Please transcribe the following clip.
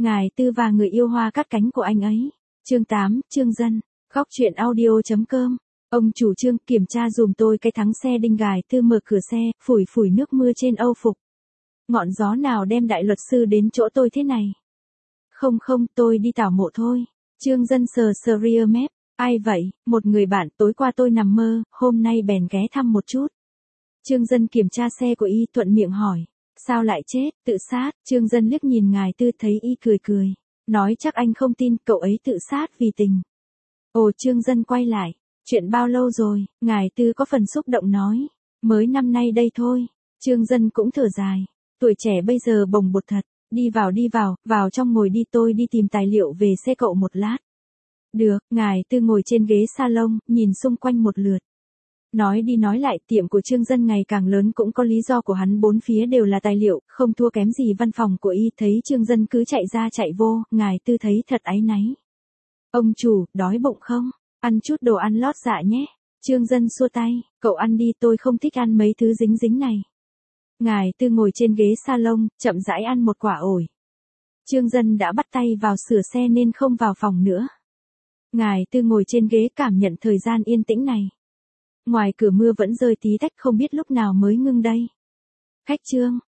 Ngài Tư và người yêu hoa cắt cánh của anh ấy. Chương 8, Trương Dân. Khóc chuyện audio.com. Ông chủ Trương, kiểm tra dùm tôi cái thắng xe đinh. Ngài Tư mở cửa xe, phủi phủi nước mưa trên âu phục. Ngọn gió nào đem đại luật sư đến chỗ tôi thế này? Không, tôi đi tảo mộ thôi. Trương Dân sờ sờ rear map. Ai vậy? Một người bạn, tối qua tôi nằm mơ, hôm nay bèn ghé thăm một chút. Trương Dân kiểm tra xe của y, thuận miệng hỏi. Sao lại chết? Tự sát. Trương Dân liếc nhìn Ngài Tư, thấy y cười cười. Nói chắc anh không tin, cậu ấy tự sát vì tình. Ồ, Trương Dân quay lại. Chuyện bao lâu rồi? Ngài Tư có phần xúc động nói. Mới năm nay đây thôi. Trương Dân cũng thở dài. Tuổi trẻ bây giờ bồng bột thật. Đi vào, vào trong ngồi đi, tôi đi tìm tài liệu về xe cậu một lát. Được. Ngài Tư ngồi trên ghế salon, nhìn xung quanh một lượt. Nói đi nói lại, tiệm của Trương Dân ngày càng lớn cũng có lý do của hắn, bốn phía đều là tài liệu, không thua kém gì văn phòng của y. Thấy Trương Dân cứ chạy ra chạy vô, Ngài Tư thấy thật áy náy. Ông chủ, đói bụng không? Ăn chút đồ ăn lót dạ nhé. Trương Dân xua tay, cậu ăn đi, tôi không thích ăn mấy thứ dính dính này. Ngài Tư ngồi trên ghế salon, chậm rãi ăn một quả ổi. Trương Dân đã bắt tay vào sửa xe nên không vào phòng nữa. Ngài Tư ngồi trên ghế cảm nhận thời gian yên tĩnh này. Ngoài cửa mưa vẫn rơi tí tách, không biết lúc nào mới ngưng đây. Khách Trương,